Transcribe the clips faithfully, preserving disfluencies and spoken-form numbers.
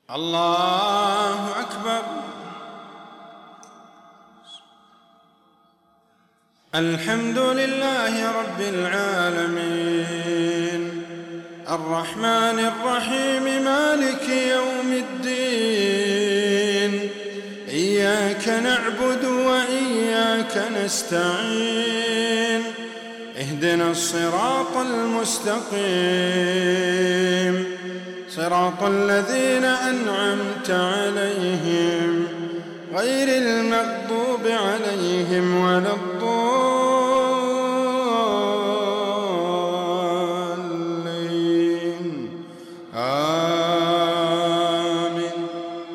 الله أكبر. الحمد لله رب العالمين الرحمن الرحيم مالك يوم الدين. إياك نعبد وإياك نستعين. اهدنا الصراط المستقيم صراط الذين أنعمت عليهم غير المغضوب عليهم ولا الضالين. آمين.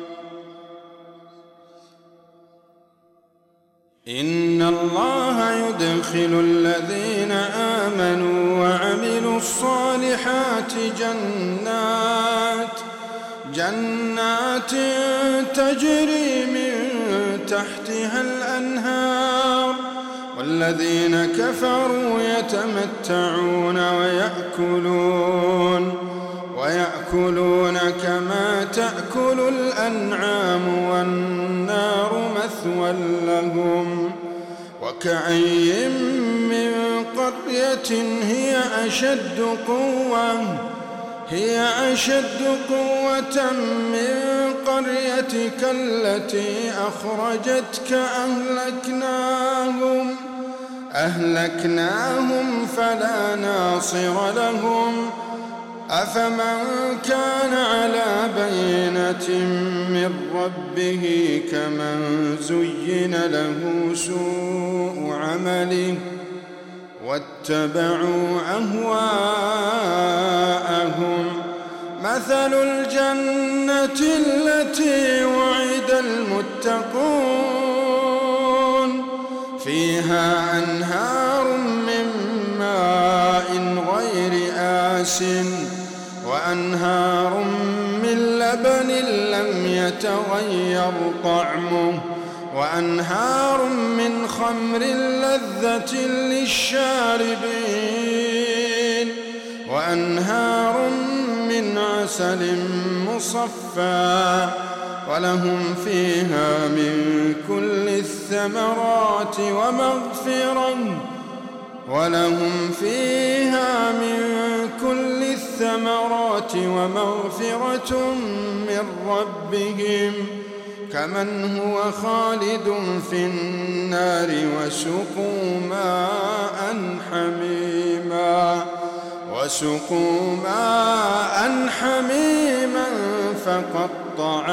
إن الله يدخل الذين آمنوا وعملوا الصالحات جنات جنات تجري من تحتها الأنهار، والذين كفروا يتمتعون ويأكلون ويأكلون كما تأكل الأنعام والنار مثوى لهم. وكأي من قرية هي أشد قوة هي أشد قوة من قريتك التي أخرجتك أهلكناهم أهلكناهم فلا ناصر لهم. أفمن كان على بينة من ربه كمن زين له سوء عمله واتبعوا أهواءهم. مثل الجنة التي وعد المتقون فيها أنهار من ماء غير آسن وأنهار من لبن لم يتغير طعمه وأنهار من خمر لذة للشاربين وأنهار من عسل مصفى ولهم فيها من كل الثمرات ومغفرة ولهم فيها من كل الثمرات ومغفرة من ربهم كمن هو خالد في النار وسقوا ماء حميما وسقوا ماء حميما فقطع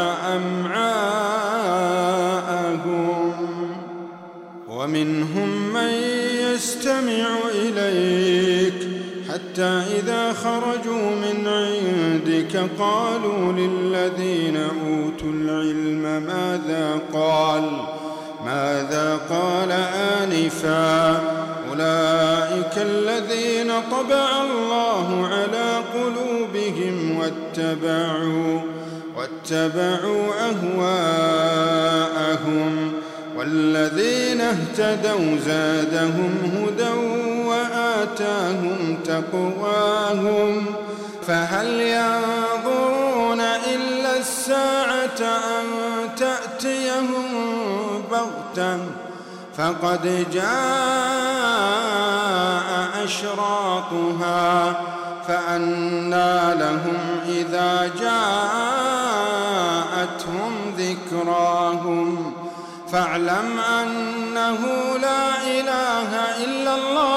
أمعاءهم. ومنهم من يستمع إليك حتى إذا خرجوا من عندك قالوا للذين أوتوا العلم ماذا قال ماذا قال آنفا أولئك الذين طبع الله على قلوبهم واتبعوا واتبعوا أهواءهم والذين اهتدوا زادهم هدى وآتاهم تقواهم. فهل ينظرون إلا الساعة أن تأتيهم بغتة فقد جاء أشراطها فأنى لهم إذا جاءتهم ذكراهم. فاعلم أنه لا إله إلا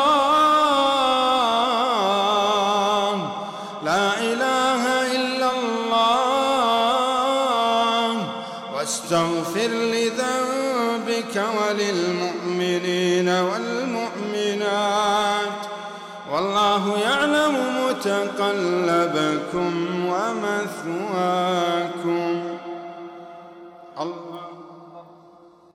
الله لا إله إلا الله واستغفر لذنبك وللمؤمنين والمؤمنات والله يعلم متقلبكم ومثواكم.